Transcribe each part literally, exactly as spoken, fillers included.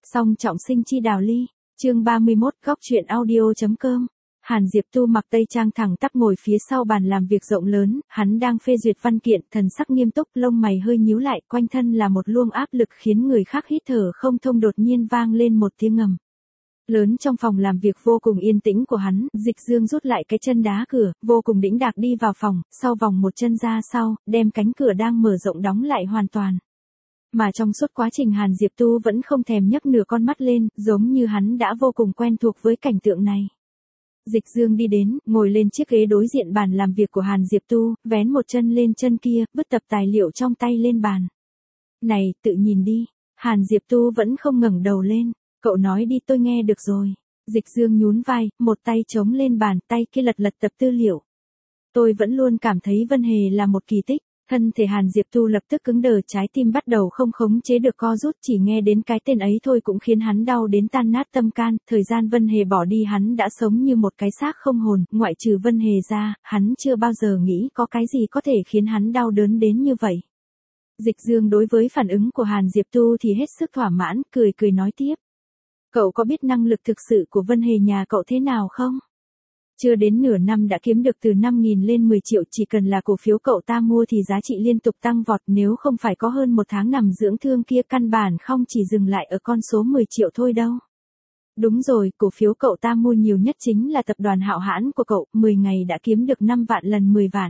Song trọng sinh chi đào ly, chương ba mươi mốt, góc truyện audio.com. Hàn Diệp Tu mặc tây trang thẳng tắp ngồi phía sau bàn làm việc rộng lớn, hắn đang phê duyệt văn kiện, thần sắc nghiêm túc, lông mày hơi nhíu lại, quanh thân là một luồng áp lực khiến người khác hít thở không thông, đột nhiên vang lên một tiếng ngầm. Lớn trong phòng làm việc vô cùng yên tĩnh của hắn, Dịch Dương rút lại cái chân đá cửa, vô cùng đĩnh đạc đi vào phòng, sau vòng một chân ra sau, đem cánh cửa đang mở rộng đóng lại hoàn toàn. Mà trong suốt quá trình Hàn Diệp Tu vẫn không thèm nhấc nửa con mắt lên, giống như hắn đã vô cùng quen thuộc với cảnh tượng này. Dịch Dương đi đến, ngồi lên chiếc ghế đối diện bàn làm việc của Hàn Diệp Tu, vén một chân lên chân kia, vứt tập tài liệu trong tay lên bàn. Này, tự nhìn đi. Hàn Diệp Tu vẫn không ngẩng đầu lên. Cậu nói đi, tôi nghe được rồi. Dịch Dương nhún vai, một tay chống lên bàn, tay kia lật lật tập tư liệu. Tôi vẫn luôn cảm thấy Vân Hề là một kỳ tích. Thân thể Hàn Diệp Tu lập tức cứng đờ, trái tim bắt đầu không khống chế được co rút, chỉ nghe đến cái tên ấy thôi cũng khiến hắn đau đến tan nát tâm can. Thời gian Vân Hề bỏ đi hắn đã sống như một cái xác không hồn, ngoại trừ Vân Hề ra, hắn chưa bao giờ nghĩ có cái gì có thể khiến hắn đau đớn đến như vậy. Dịch Dương đối với phản ứng của Hàn Diệp Tu thì hết sức thỏa mãn, cười cười nói tiếp. Cậu có biết năng lực thực sự của Vân Hề nhà cậu thế nào không? Chưa đến nửa năm đã kiếm được từ năm nghìn lên mười triệu, chỉ cần là cổ phiếu cậu ta mua thì giá trị liên tục tăng vọt, nếu không phải có hơn một tháng nằm dưỡng thương kia căn bản không chỉ dừng lại ở con số mười triệu thôi đâu. Đúng rồi, cổ phiếu cậu ta mua nhiều nhất chính là tập đoàn Hạo Hãn của cậu, mười ngày đã kiếm được năm vạn lần mười vạn.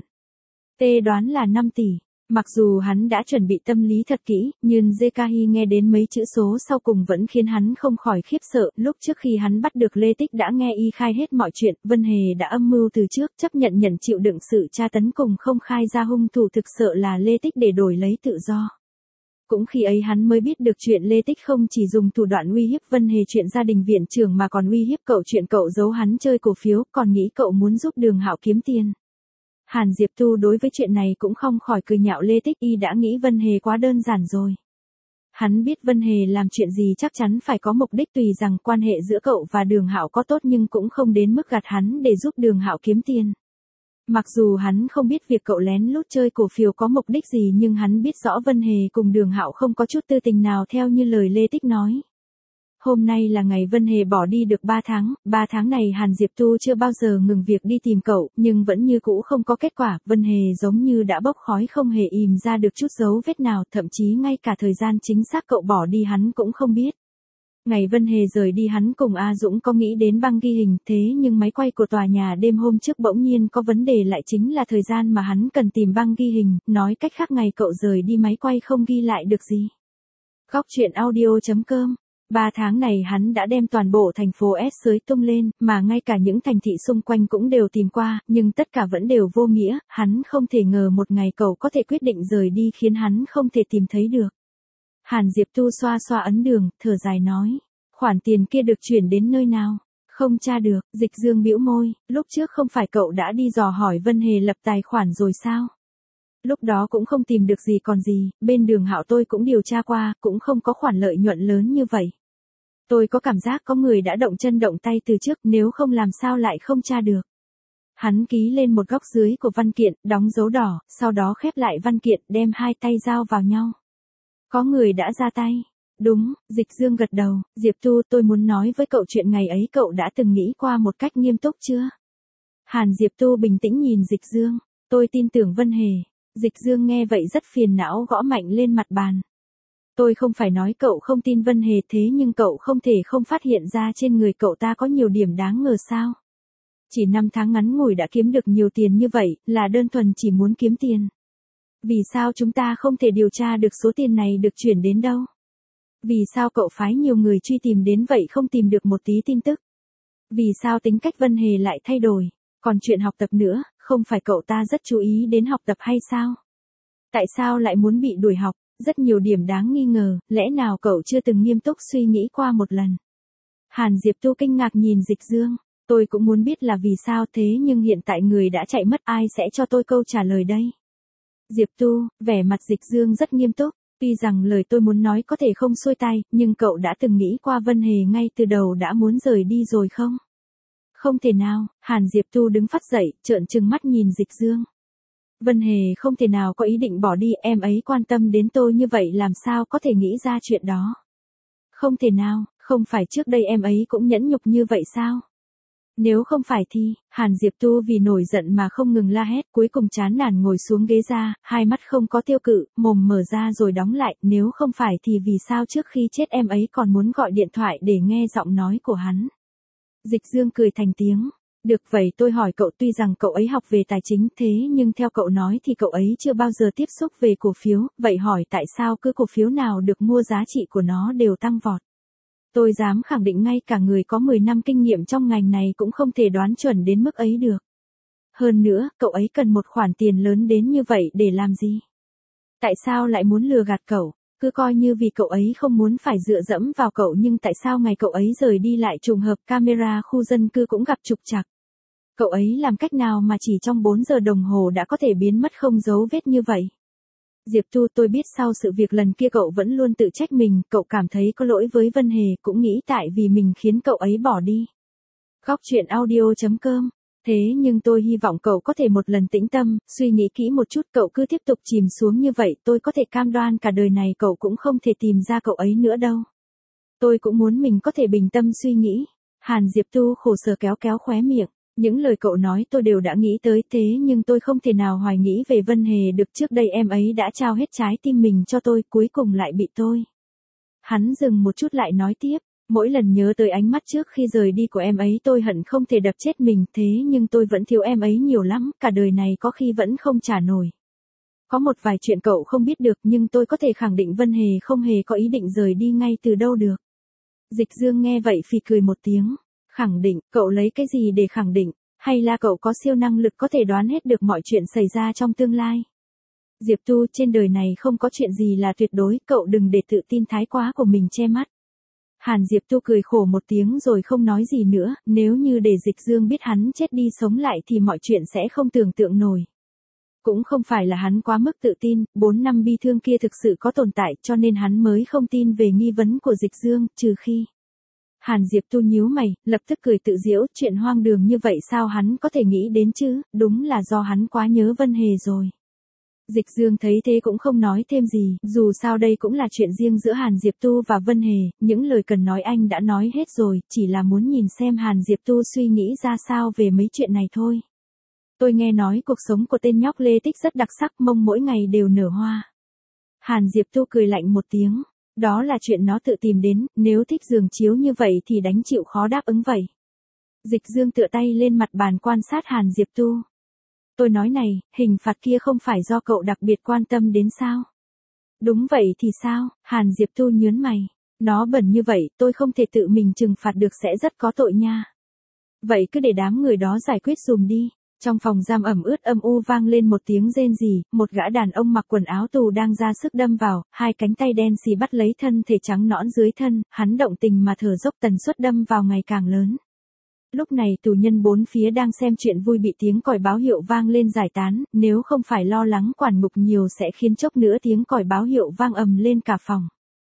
Tê đoán là năm tỷ. Mặc dù hắn đã chuẩn bị tâm lý thật kỹ, nhưng Zekahi nghe đến mấy chữ số sau cùng vẫn khiến hắn không khỏi khiếp sợ. Lúc trước khi hắn bắt được Lê Tích đã nghe y khai hết mọi chuyện, Vân Hề đã âm mưu từ trước, chấp nhận nhận chịu đựng sự tra tấn cùng không khai ra hung thủ thực sự là Lê Tích để đổi lấy tự do. Cũng khi ấy hắn mới biết được chuyện Lê Tích không chỉ dùng thủ đoạn uy hiếp Vân Hề chuyện gia đình viện trưởng mà còn uy hiếp cậu chuyện cậu giấu hắn chơi cổ phiếu, còn nghĩ cậu muốn giúp Đường Hạo kiếm tiền. Hàn Diệp Tu đối với chuyện này cũng không khỏi cười nhạo Lê Tích, y đã nghĩ Vân Hề quá đơn giản rồi. Hắn biết Vân Hề làm chuyện gì chắc chắn phải có mục đích, tùy rằng quan hệ giữa cậu và Đường Hạo có tốt nhưng cũng không đến mức gạt hắn để giúp Đường Hạo kiếm tiền. Mặc dù hắn không biết việc cậu lén lút chơi cổ phiếu có mục đích gì nhưng hắn biết rõ Vân Hề cùng Đường Hạo không có chút tư tình nào theo như lời Lê Tích nói. Hôm nay là ngày Vân Hề bỏ đi được ba tháng, ba tháng này Hàn Diệp Tu chưa bao giờ ngừng việc đi tìm cậu, nhưng vẫn như cũ không có kết quả, Vân Hề giống như đã bốc khói không hề ìm ra được chút dấu vết nào, thậm chí ngay cả thời gian chính xác cậu bỏ đi hắn cũng không biết. Ngày Vân Hề rời đi hắn cùng A Dũng có nghĩ đến băng ghi hình, thế nhưng máy quay của tòa nhà đêm hôm trước bỗng nhiên có vấn đề, lại chính là thời gian mà hắn cần tìm băng ghi hình, nói cách khác ngày cậu rời đi máy quay không ghi lại được gì. Góc truyện audio.com. Ba tháng này hắn đã đem toàn bộ thành phố S xới tung lên, mà ngay cả những thành thị xung quanh cũng đều tìm qua, nhưng tất cả vẫn đều vô nghĩa, hắn không thể ngờ một ngày cậu có thể quyết định rời đi khiến hắn không thể tìm thấy được. Hàn Diệp Tu xoa xoa ấn đường, thở dài nói, khoản tiền kia được chuyển đến nơi nào? Không tra được. Dịch Dương bĩu môi, lúc trước không phải cậu đã đi dò hỏi Vân Hề lập tài khoản rồi sao? Lúc đó cũng không tìm được gì còn gì, bên Đường Hạo tôi cũng điều tra qua, cũng không có khoản lợi nhuận lớn như vậy. Tôi có cảm giác có người đã động chân động tay từ trước, nếu không làm sao lại không tra được. Hắn ký lên một góc dưới của văn kiện, đóng dấu đỏ, sau đó khép lại văn kiện, đem hai tay giao vào nhau. Có người đã ra tay. Đúng, Dịch Dương gật đầu, Diệp Tu, tôi muốn nói với cậu chuyện ngày ấy cậu đã từng nghĩ qua một cách nghiêm túc chưa? Hàn Diệp Tu bình tĩnh nhìn Dịch Dương, tôi tin tưởng Vân Hề. Dịch Dương nghe vậy rất phiền não, gõ mạnh lên mặt bàn. Tôi không phải nói cậu không tin Vân Hề, thế nhưng cậu không thể không phát hiện ra trên người cậu ta có nhiều điểm đáng ngờ sao? Chỉ năm tháng ngắn ngủi đã kiếm được nhiều tiền như vậy, là đơn thuần chỉ muốn kiếm tiền. Vì sao chúng ta không thể điều tra được số tiền này được chuyển đến đâu? Vì sao cậu phái nhiều người truy tìm đến vậy không tìm được một tí tin tức? Vì sao tính cách Vân Hề lại thay đổi? Còn chuyện học tập nữa, không phải cậu ta rất chú ý đến học tập hay sao? Tại sao lại muốn bị đuổi học? Rất nhiều điểm đáng nghi ngờ, lẽ nào cậu chưa từng nghiêm túc suy nghĩ qua một lần? Hàn Diệp Tu kinh ngạc nhìn Dịch Dương, tôi cũng muốn biết là vì sao thế nhưng hiện tại người đã chạy mất, ai sẽ cho tôi câu trả lời đây? Diệp Tu, vẻ mặt Dịch Dương rất nghiêm túc, tuy rằng lời tôi muốn nói có thể không xuôi tai, nhưng cậu đã từng nghĩ qua Vân Hề ngay từ đầu đã muốn rời đi rồi không? Không thể nào. Hàn Diệp Tu đứng phắt dậy, trợn trừng mắt nhìn Dịch Dương. Vân Hề không thể nào có ý định bỏ đi, em ấy quan tâm đến tôi như vậy làm sao có thể nghĩ ra chuyện đó. Không thể nào, không phải trước đây em ấy cũng nhẫn nhục như vậy sao? Nếu không phải thì, Hàn Diệp Tu vì nổi giận mà không ngừng la hét, cuối cùng chán nản ngồi xuống ghế ra, hai mắt không có tiêu cự, mồm mở ra rồi đóng lại, nếu không phải thì vì sao trước khi chết em ấy còn muốn gọi điện thoại để nghe giọng nói của hắn. Dịch Dương cười thành tiếng. Được vậy tôi hỏi cậu, tuy rằng cậu ấy học về tài chính thế nhưng theo cậu nói thì cậu ấy chưa bao giờ tiếp xúc về cổ phiếu, vậy hỏi tại sao cứ cổ phiếu nào được mua giá trị của nó đều tăng vọt. Tôi dám khẳng định ngay cả người có mười năm kinh nghiệm trong ngành này cũng không thể đoán chuẩn đến mức ấy được. Hơn nữa, cậu ấy cần một khoản tiền lớn đến như vậy để làm gì? Tại sao lại muốn lừa gạt cậu? Cứ coi như vì cậu ấy không muốn phải dựa dẫm vào cậu, nhưng tại sao ngày cậu ấy rời đi lại trùng hợp camera khu dân cư cũng gặp trục trặc? Cậu ấy làm cách nào mà chỉ trong bốn giờ đồng hồ đã có thể biến mất không dấu vết như vậy? Diệp Tu, tôi biết sau sự việc lần kia cậu vẫn luôn tự trách mình, cậu cảm thấy có lỗi với Vân Hề, cũng nghĩ tại vì mình khiến cậu ấy bỏ đi. Góc chuyện audio chấm com. Thế nhưng tôi hy vọng cậu có thể một lần tĩnh tâm, suy nghĩ kỹ một chút, cậu cứ tiếp tục chìm xuống như vậy, tôi có thể cam đoan cả đời này cậu cũng không thể tìm ra cậu ấy nữa đâu. Tôi cũng muốn mình có thể bình tâm suy nghĩ. Hàn Diệp Tu khổ sở kéo kéo khóe miệng. Những lời cậu nói tôi đều đã nghĩ tới, thế nhưng tôi không thể nào hoài nghĩ về Vân Hề được, trước đây em ấy đã trao hết trái tim mình cho tôi, cuối cùng lại bị tôi. Hắn dừng một chút lại nói tiếp, mỗi lần nhớ tới ánh mắt trước khi rời đi của em ấy tôi hận không thể đập chết mình, thế nhưng tôi vẫn thiếu em ấy nhiều lắm, cả đời này có khi vẫn không trả nổi. Có một vài chuyện cậu không biết được nhưng tôi có thể khẳng định Vân Hề không hề có ý định rời đi ngay từ đâu được. Dịch Dương nghe vậy phì cười một tiếng. Khẳng định, cậu lấy cái gì để khẳng định, hay là cậu có siêu năng lực có thể đoán hết được mọi chuyện xảy ra trong tương lai? Diệp Tu, trên đời này không có chuyện gì là tuyệt đối, cậu đừng để tự tin thái quá của mình che mắt. Hàn Diệp Tu cười khổ một tiếng rồi không nói gì nữa, nếu như để Dịch Dương biết hắn chết đi sống lại thì mọi chuyện sẽ không tưởng tượng nổi. Cũng không phải là hắn quá mức tự tin, bốn năm bi thương kia thực sự có tồn tại cho nên hắn mới không tin về nghi vấn của Dịch Dương, trừ khi... Hàn Diệp Tu nhíu mày, lập tức cười tự giễu, chuyện hoang đường như vậy sao hắn có thể nghĩ đến chứ, đúng là do hắn quá nhớ Vân Hề rồi. Dịch Dương thấy thế cũng không nói thêm gì, dù sao đây cũng là chuyện riêng giữa Hàn Diệp Tu và Vân Hề, những lời cần nói anh đã nói hết rồi, chỉ là muốn nhìn xem Hàn Diệp Tu suy nghĩ ra sao về mấy chuyện này thôi. Tôi nghe nói cuộc sống của tên nhóc Lê Tích rất đặc sắc, mông mỗi ngày đều nở hoa. Hàn Diệp Tu cười lạnh một tiếng. Đó là chuyện nó tự tìm đến, nếu thích giường chiếu như vậy thì đánh chịu khó đáp ứng vậy. Dịch Dương tựa tay lên mặt bàn quan sát Hàn Diệp Tu. Tôi nói này, hình phạt kia không phải do cậu đặc biệt quan tâm đến sao? Đúng vậy thì sao? Hàn Diệp Tu nhớn mày. Nó bẩn như vậy, tôi không thể tự mình trừng phạt được, sẽ rất có tội nha. Vậy cứ để đám người đó giải quyết dùm đi. Trong phòng giam ẩm ướt âm u vang lên một tiếng rên rỉ, một gã đàn ông mặc quần áo tù đang ra sức đâm vào, hai cánh tay đen xì bắt lấy thân thể trắng nõn dưới thân, hắn động tình mà thở dốc, tần suất đâm vào ngày càng lớn. Lúc này tù nhân bốn phía đang xem chuyện vui bị tiếng còi báo hiệu vang lên giải tán, nếu không phải lo lắng quản ngục nhiều sẽ khiến chốc nữa tiếng còi báo hiệu vang ầm lên cả phòng.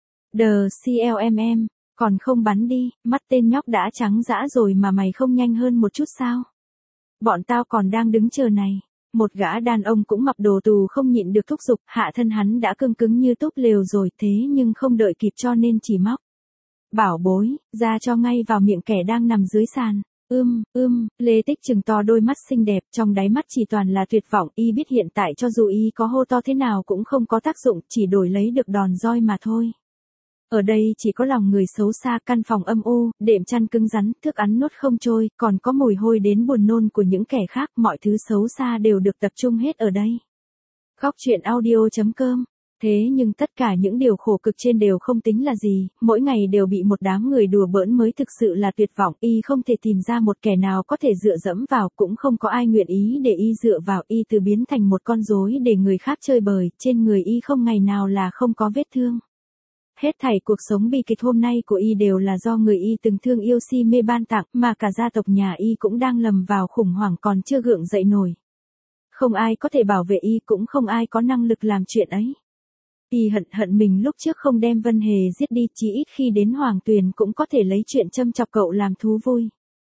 Đờ xê lờ em em, còn không bắn đi, mắt tên nhóc đã trắng dã rồi mà mày không nhanh hơn một chút sao? Bọn tao còn đang đứng chờ này. Một gã đàn ông cũng mặc đồ tù không nhịn được thúc giục, hạ thân hắn đã cứng cứng như túp lều rồi, thế nhưng không đợi kịp cho nên chỉ móc. Bảo bối, ra cho ngay vào miệng kẻ đang nằm dưới sàn. Ưm, ưm, Lê Tích trừng to đôi mắt xinh đẹp, trong đáy mắt chỉ toàn là tuyệt vọng, y biết hiện tại cho dù y có hô to thế nào cũng không có tác dụng, chỉ đổi lấy được đòn roi mà thôi. Ở đây chỉ có lòng người xấu xa, căn phòng âm u, đệm chăn cứng rắn, thức ăn nuốt không trôi, còn có mùi hôi đến buồn nôn của những kẻ khác, mọi thứ xấu xa đều được tập trung hết ở đây. Góc chuyện audio chấm com. Thế nhưng tất cả những điều khổ cực trên đều không tính là gì, mỗi ngày đều bị một đám người đùa bỡn mới thực sự là tuyệt vọng, y không thể tìm ra một kẻ nào có thể dựa dẫm vào, cũng không có ai nguyện ý để y dựa vào, y từ biến thành một con rối để người khác chơi bời, trên người y không ngày nào là không có vết thương. Hết thảy cuộc sống bi kịch hôm nay của y đều là do người y từng thương yêu si mê ban tặng, mà cả gia tộc nhà y cũng đang lầm vào khủng hoảng còn chưa gượng dậy nổi. Không ai có thể bảo vệ y, cũng không ai có năng lực làm chuyện ấy. Y hận hận mình lúc trước không đem Vân Hề giết đi, chỉ ít khi đến Hoàng Tuyền cũng có thể lấy chuyện châm chọc cậu làm thú vui.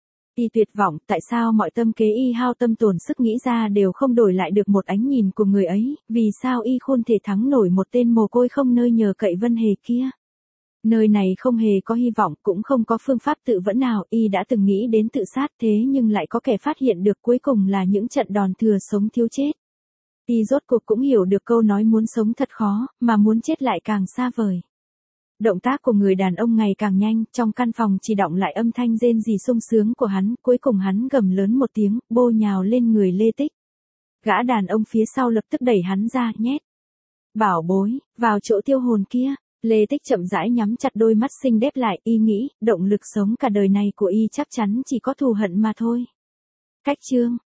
Y tuyệt vọng, tại sao mọi tâm kế y hao tâm tổn sức nghĩ ra đều không đổi lại được một ánh nhìn của người ấy, vì sao y không thể thắng nổi một tên mồ côi không nơi nhờ cậy Vân Hề kia. Nơi này không hề có hy vọng, cũng không có phương pháp tự vẫn nào, y đã từng nghĩ đến tự sát thế nhưng lại có kẻ phát hiện được, cuối cùng là những trận đòn thừa sống thiếu chết. Y rốt cuộc cũng hiểu được câu nói muốn sống thật khó, mà muốn chết lại càng xa vời. Động tác của người đàn ông ngày càng nhanh, trong căn phòng chỉ đọng lại âm thanh rên rỉ sung sướng của hắn, cuối cùng hắn gầm lớn một tiếng, bô nhào lên người Lê Tích. Gã đàn ông phía sau lập tức đẩy hắn ra, nhét. Bảo bối, vào chỗ tiêu hồn kia. Lê Tích chậm rãi nhắm chặt đôi mắt xinh đẹp lại, y nghĩ, động lực sống cả đời này của y chắc chắn chỉ có thù hận mà thôi. Cách chương